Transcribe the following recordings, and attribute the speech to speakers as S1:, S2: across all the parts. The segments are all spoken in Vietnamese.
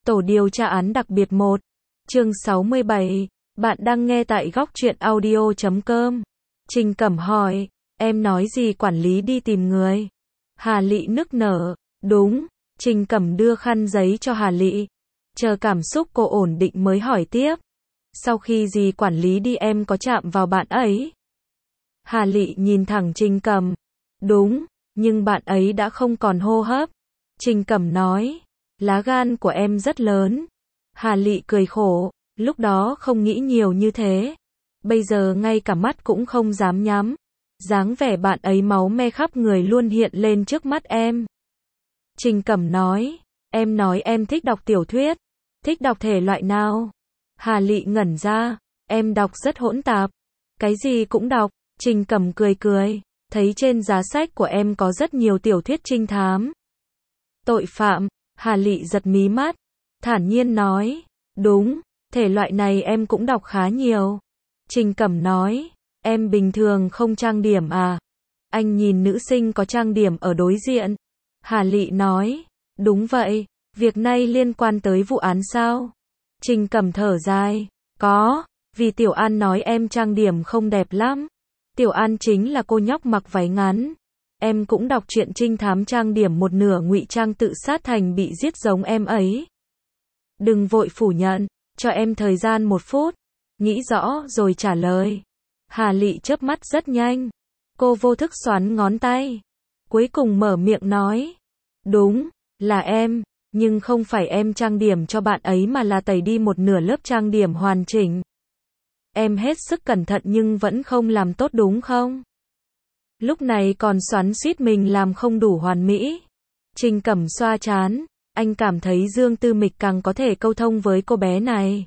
S1: Tổ điều tra án đặc biệt 1. Chương 67. Bạn đang nghe tại góc truyện audio.com. Trình Cẩm hỏi, em nói gì quản lý đi tìm người? Hà Lị nức nở, đúng. Trình Cẩm đưa khăn giấy cho Hà Lị. Chờ cảm xúc cô ổn định mới hỏi tiếp. Sau khi dì quản lý đi em có chạm vào bạn ấy? Hà Lị nhìn thẳng Trình Cẩm. Đúng, nhưng bạn ấy đã không còn hô hấp. Trình Cẩm nói, lá gan của em rất lớn. Hà Lị cười khổ, lúc đó không nghĩ nhiều như thế. Bây giờ ngay cả mắt cũng không dám nhắm. Dáng vẻ bạn ấy máu me khắp người luôn hiện lên trước mắt em. Trình Cẩm nói em thích đọc tiểu thuyết. Thích đọc thể loại nào? Hà Lị ngẩn ra, em đọc rất hỗn tạp. Cái gì cũng đọc. Trình Cẩm cười cười, thấy trên giá sách của em có rất nhiều tiểu thuyết trinh thám. Tội phạm. Hà Lị giật mí mắt, thản nhiên nói, đúng, thể loại này em cũng đọc khá nhiều. Trình Cẩm nói, em bình thường không trang điểm à? Anh nhìn nữ sinh có trang điểm ở đối diện. Hà Lị nói, đúng vậy, việc này liên quan tới vụ án sao? Trình Cẩm thở dài, có, vì Tiểu An nói em trang điểm không đẹp lắm. Tiểu An chính là cô nhóc mặc váy ngắn. Em cũng đọc truyện trinh thám trang điểm một nửa ngụy trang tự sát thành bị giết giống em ấy. Đừng vội phủ nhận, cho em thời gian 1 phút. Nghĩ rõ rồi trả lời. Hà Lị chớp mắt rất nhanh. Cô vô thức xoắn ngón tay. Cuối cùng mở miệng nói. Đúng, là em, nhưng không phải em trang điểm cho bạn ấy mà là tẩy đi một nửa lớp trang điểm hoàn chỉnh. Em hết sức cẩn thận nhưng vẫn không làm tốt đúng không? Lúc này còn xoắn xuýt mình làm không đủ hoàn mỹ. Trình Cẩm xoa trán, anh cảm thấy Dương Tư Mịch càng có thể câu thông với cô bé này.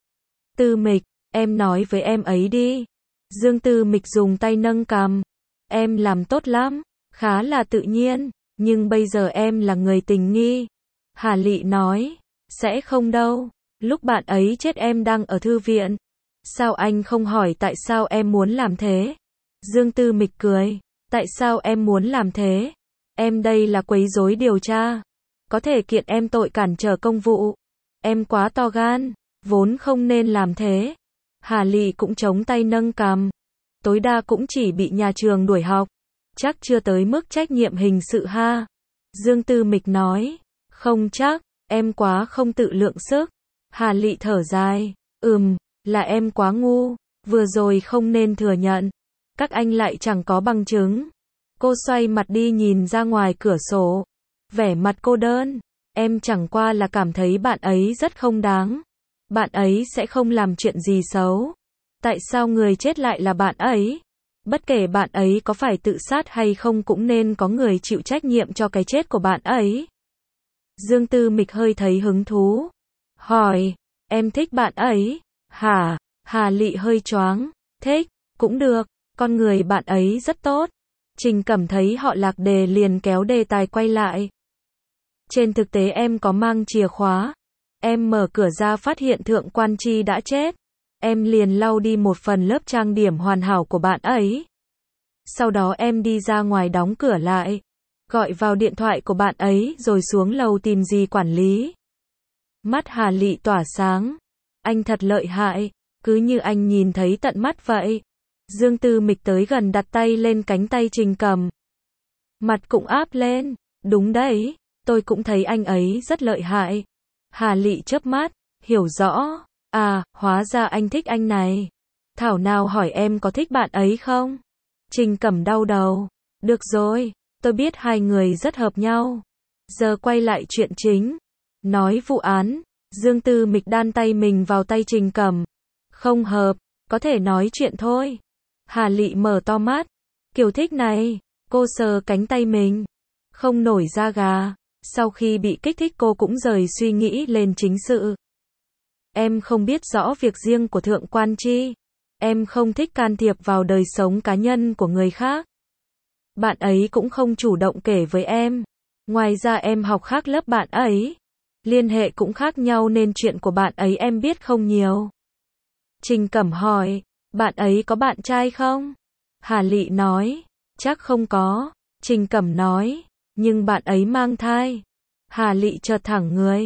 S1: Tư Mịch, em nói với em ấy đi. Dương Tư Mịch dùng tay nâng cằm. Em làm tốt lắm, khá là tự nhiên, nhưng bây giờ em là người tình nghi. Hà Lị nói, sẽ không đâu, lúc bạn ấy chết em đang ở thư viện. Sao anh không hỏi tại sao em muốn làm thế? Dương Tư Mịch cười. Tại sao em muốn làm thế? Em đây là quấy rối điều tra. Có thể kiện em tội cản trở công vụ. Em quá to gan, vốn không nên làm thế. Hà Lị cũng chống tay nâng cằm. Tối đa cũng chỉ bị nhà trường đuổi học. Chắc chưa tới mức trách nhiệm hình sự ha. Dương Tư Mịch nói. Không chắc, em quá không tự lượng sức. Hà Lị thở dài. Là em quá ngu. Vừa rồi không nên thừa nhận. Các anh lại chẳng có bằng chứng. Cô xoay mặt đi nhìn ra ngoài cửa sổ. Vẻ mặt cô đơn. Em chẳng qua là cảm thấy bạn ấy rất không đáng. Bạn ấy sẽ không làm chuyện gì xấu. Tại sao người chết lại là bạn ấy? Bất kể bạn ấy có phải tự sát hay không cũng nên có người chịu trách nhiệm cho cái chết của bạn ấy. Dương Tư Mịch hơi thấy hứng thú. Hỏi, em thích bạn ấy? Hả? Hà Lị hơi choáng. Thích, cũng được. Con người bạn ấy rất tốt. Trình Cẩm thấy họ lạc đề liền kéo đề tài quay lại. Trên thực tế em có mang chìa khóa. Em mở cửa ra phát hiện Thượng Quan Chi đã chết. Em liền lau đi một phần lớp trang điểm hoàn hảo của bạn ấy. Sau đó em đi ra ngoài đóng cửa lại. Gọi vào điện thoại của bạn ấy rồi xuống lầu tìm dì quản lý. Mắt Hà Lị tỏa sáng. Anh thật lợi hại. Cứ như anh nhìn thấy tận mắt vậy. Dương Tư Mịch tới gần đặt tay lên cánh tay Trình Cẩm. Mặt cũng áp lên. Đúng đấy, tôi cũng thấy anh ấy rất lợi hại. Hà Lị chớp mắt, hiểu rõ. À, hóa ra anh thích anh này. Thảo nào hỏi em có thích bạn ấy không? Trình Cẩm đau đầu. Được rồi, tôi biết hai người rất hợp nhau. Giờ quay lại chuyện chính. Nói vụ án, Dương Tư Mịch đan tay mình vào tay Trình Cẩm. Không hợp, có thể nói chuyện thôi. Hà Lị mở to mắt. Kiểu thích này, cô sờ cánh tay mình. Không nổi da gà. Sau khi bị kích thích cô cũng rời suy nghĩ lên chính sự. Em không biết rõ việc riêng của Thượng Quan Chi. Em không thích can thiệp vào đời sống cá nhân của người khác. Bạn ấy cũng không chủ động kể với em. Ngoài ra em học khác lớp bạn ấy. Liên hệ cũng khác nhau nên chuyện của bạn ấy em biết không nhiều. Trình Cẩm hỏi. Bạn ấy có bạn trai không? Hà Lị nói, chắc không có. Trình Cẩm nói, nhưng bạn ấy mang thai. Hà Lị chợt thẳng người.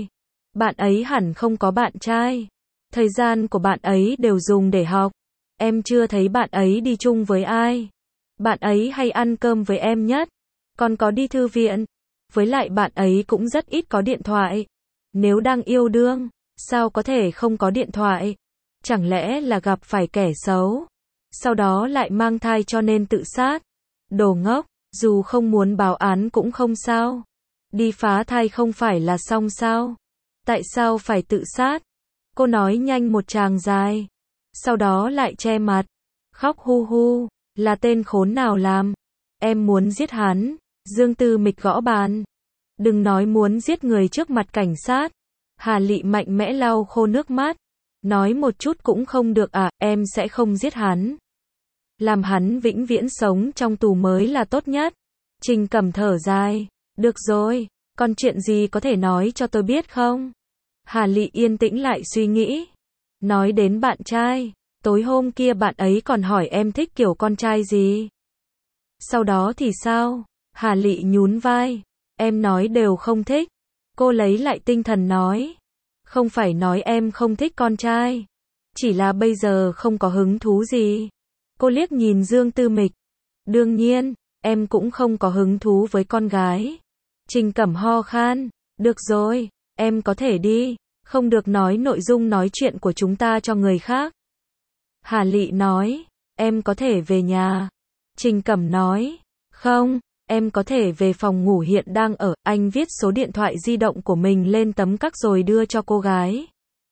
S1: Bạn ấy hẳn không có bạn trai. Thời gian của bạn ấy đều dùng để học. Em chưa thấy bạn ấy đi chung với ai. Bạn ấy hay ăn cơm với em nhất. Còn có đi thư viện. Với lại bạn ấy cũng rất ít có điện thoại. Nếu đang yêu đương, sao có thể không có điện thoại? Chẳng lẽ là gặp phải kẻ xấu, sau đó lại mang thai cho nên tự sát? Đồ ngốc, dù không muốn báo án cũng không sao. Đi phá thai không phải là xong sao? Tại sao phải tự sát? Cô nói nhanh một tràng dài. Sau đó lại che mặt. Khóc hu hu. Là tên khốn nào làm? Em muốn giết hắn. Dương Tư Mịch gõ bàn. Đừng nói muốn giết người trước mặt cảnh sát. Hà Lị mạnh mẽ lau khô nước mắt. Nói một chút cũng không được à, em sẽ không giết hắn. Làm hắn vĩnh viễn sống trong tù mới là tốt nhất. Trình Cẩm thở dài. Được rồi, còn chuyện gì có thể nói cho tôi biết không? Hà Lị yên tĩnh lại suy nghĩ. Nói đến bạn trai, tối hôm kia bạn ấy còn hỏi em thích kiểu con trai gì. Sau đó thì sao? Hà Lị nhún vai. Em nói đều không thích. Cô lấy lại tinh thần nói. Không phải nói em không thích con trai. Chỉ là bây giờ không có hứng thú gì. Cô liếc nhìn Dương Tư Mịch. Đương nhiên, em cũng không có hứng thú với con gái. Trình Cẩm ho khan. Được rồi, em có thể đi. Không được nói nội dung nói chuyện của chúng ta cho người khác. Hà Lị nói. Em có thể về nhà. Trình Cẩm nói. Không, em có thể về phòng ngủ hiện đang ở. Anh viết số điện thoại di động của mình lên tấm cắc rồi đưa cho cô gái.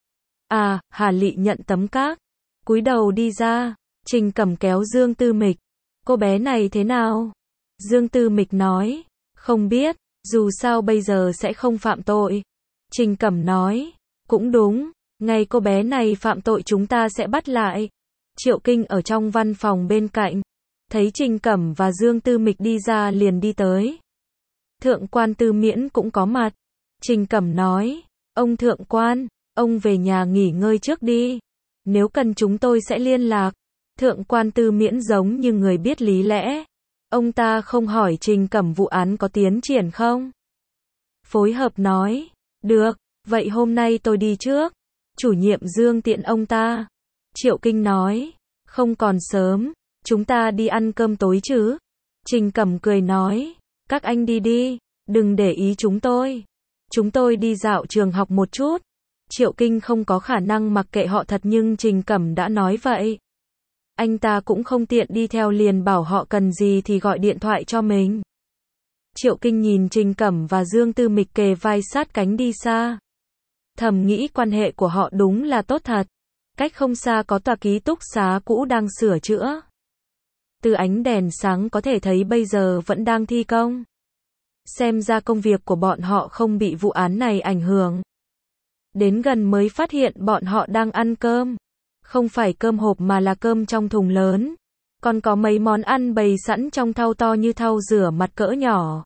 S1: À, Hà Lị nhận tấm cắc. Cúi đầu đi ra. Trình Cẩm kéo Dương Tư Mịch. Cô bé này thế nào? Dương Tư Mịch nói. Không biết, dù sao bây giờ sẽ không phạm tội. Trình Cẩm nói. Cũng đúng, ngày cô bé này phạm tội chúng ta sẽ bắt lại. Triệu Kinh ở trong văn phòng bên cạnh. Thấy Trình Cẩm và Dương Tư Mịch đi ra liền đi tới. Thượng quan Tư Miễn cũng có mặt. Trình Cẩm nói. Ông thượng quan, ông về nhà nghỉ ngơi trước đi. Nếu cần chúng tôi sẽ liên lạc. Thượng quan Tư Miễn giống như người biết lý lẽ. Ông ta không hỏi Trình Cẩm vụ án có tiến triển không? Phối hợp nói. Được, vậy hôm nay tôi đi trước. Chủ nhiệm Dương tiện ông ta. Triệu Kinh nói. Không còn sớm, chúng ta đi ăn cơm tối chứ? Trình Cẩm cười nói. Các anh đi đi, đừng để ý chúng tôi. Chúng tôi đi dạo trường học một chút. Triệu Kinh không có khả năng mặc kệ họ thật nhưng Trình Cẩm đã nói vậy. Anh ta cũng không tiện đi theo liền bảo họ cần gì thì gọi điện thoại cho mình. Triệu Kinh nhìn Trình Cẩm và Dương Tư Mịch kề vai sát cánh đi xa. Thầm nghĩ quan hệ của họ đúng là tốt thật. Cách không xa có tòa ký túc xá cũ đang sửa chữa. Từ ánh đèn sáng có thể thấy bây giờ vẫn đang thi công. Xem ra công việc của bọn họ không bị vụ án này ảnh hưởng. Đến gần mới phát hiện bọn họ đang ăn cơm. Không phải cơm hộp mà là cơm trong thùng lớn. Còn có mấy món ăn bày sẵn trong thau to như thau rửa mặt cỡ nhỏ.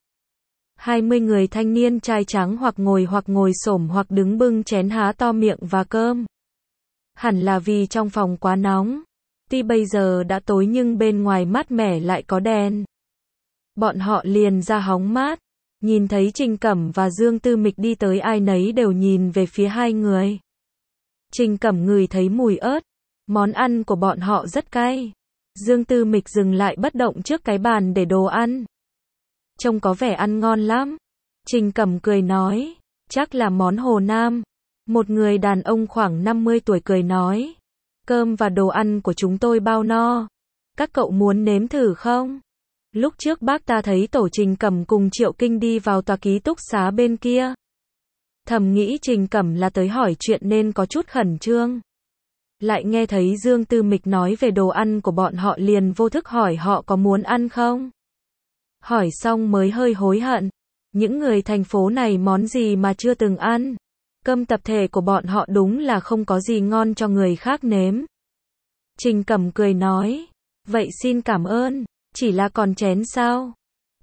S1: 20 người thanh niên trai trắng hoặc ngồi xổm hoặc đứng bưng chén há to miệng và cơm. Hẳn là vì trong phòng quá nóng. Tuy bây giờ đã tối nhưng bên ngoài mát mẻ lại có đèn. Bọn họ liền ra hóng mát. Nhìn thấy Trình Cẩm và Dương Tư Mịch đi tới ai nấy đều nhìn về phía hai người. Trình Cẩm ngửi thấy mùi ớt. Món ăn của bọn họ rất cay. Dương Tư Mịch dừng lại bất động trước cái bàn để đồ ăn. Trông có vẻ ăn ngon lắm. Trình Cẩm cười nói. Chắc là món Hồ Nam. Một người đàn ông khoảng 50 tuổi cười nói. Cơm và đồ ăn của chúng tôi bao no. Các cậu muốn nếm thử không? Lúc trước bác ta thấy tổ Trình Cẩm cùng Triệu Kinh đi vào tòa ký túc xá bên kia. Thầm nghĩ Trình Cẩm là tới hỏi chuyện nên có chút khẩn trương. Lại nghe thấy Dương Tư Mịch nói về đồ ăn của bọn họ liền vô thức hỏi họ có muốn ăn không? Hỏi xong mới hơi hối hận. Những người thành phố này món gì mà chưa từng ăn? Cơm tập thể của bọn họ đúng là không có gì ngon cho người khác nếm. Trình Cẩm cười nói. Vậy xin cảm ơn. Chỉ là còn chén sao?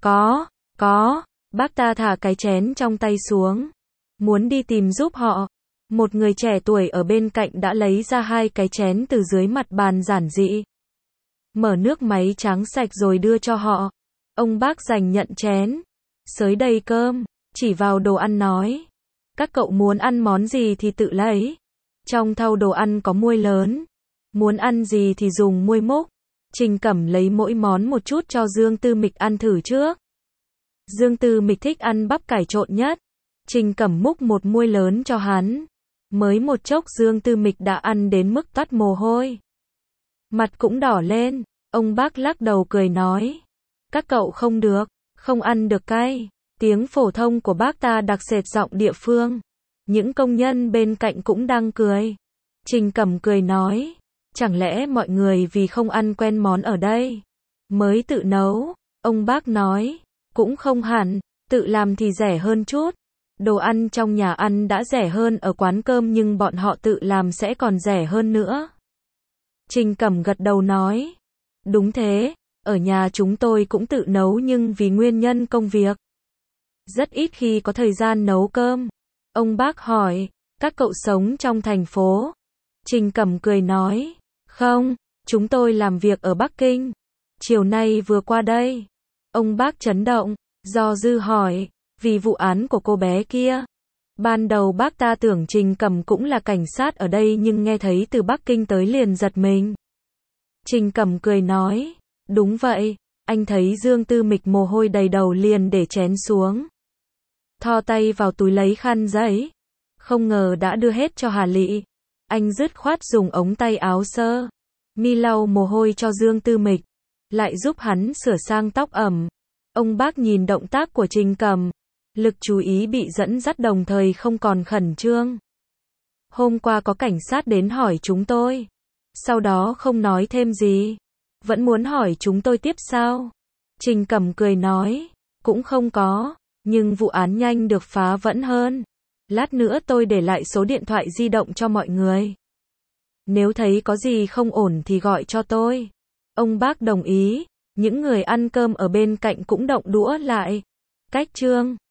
S1: Có. Bác ta thả cái chén trong tay xuống. Muốn đi tìm giúp họ. Một người trẻ tuổi ở bên cạnh đã lấy ra 2 cái chén từ dưới mặt bàn giản dị. Mở nước máy tráng sạch rồi đưa cho họ. Ông bác giành nhận chén. Xới đầy cơm. Chỉ vào đồ ăn nói. Các cậu muốn ăn món gì thì tự lấy. Trong thau đồ ăn có muôi lớn. Muốn ăn gì thì dùng muôi múc. Trình Cẩm lấy mỗi món một chút cho Dương Tư Mịch ăn thử trước. Dương Tư Mịch thích ăn bắp cải trộn nhất. Trình Cẩm múc một muôi lớn cho hắn. Mới một chốc Dương Tư Mịch đã ăn đến mức toát mồ hôi. Mặt cũng đỏ lên. Ông bác lắc đầu cười nói. Các cậu không được, không ăn được cay. Tiếng phổ thông của bác ta đặc sệt giọng địa phương. Những công nhân bên cạnh cũng đang cười. Trình Cẩm cười nói. Chẳng lẽ mọi người vì không ăn quen món ở đây mới tự nấu? Ông bác nói. Cũng không hẳn, tự làm thì rẻ hơn chút. Đồ ăn trong nhà ăn đã rẻ hơn ở quán cơm nhưng bọn họ tự làm sẽ còn rẻ hơn nữa. Trình Cẩm gật đầu nói. Đúng thế, ở nhà chúng tôi cũng tự nấu nhưng vì nguyên nhân công việc. Rất ít khi có thời gian nấu cơm. Ông bác hỏi, các cậu sống trong thành phố? Trình Cẩm cười nói, không, chúng tôi làm việc ở Bắc Kinh. Chiều nay vừa qua đây. Ông bác chấn động, do dư hỏi, vì vụ án của cô bé kia. Ban đầu bác ta tưởng Trình Cẩm cũng là cảnh sát ở đây nhưng nghe thấy từ Bắc Kinh tới liền giật mình. Trình Cẩm cười nói, đúng vậy, anh thấy Dương Tư Mịch mồ hôi đầy đầu liền để chén xuống. Thò tay vào túi lấy khăn giấy. Không ngờ đã đưa hết cho Hà Lị. Anh dứt khoát dùng ống tay áo sơ mi lau mồ hôi cho Dương Tư Mịch. Lại giúp hắn sửa sang tóc ẩm. Ông bác nhìn động tác của Trình Cẩm. Lực chú ý bị dẫn dắt đồng thời không còn khẩn trương. Hôm qua có cảnh sát đến hỏi chúng tôi. Sau đó không nói thêm gì. Vẫn muốn hỏi chúng tôi tiếp sao? Trình Cẩm cười nói. Cũng không có. Nhưng vụ án nhanh được phá vẫn hơn. Lát nữa tôi để lại số điện thoại di động cho mọi người. Nếu thấy có gì không ổn thì gọi cho tôi. Ông bác đồng ý. Những người ăn cơm ở bên cạnh cũng động đũa lại. Cách chương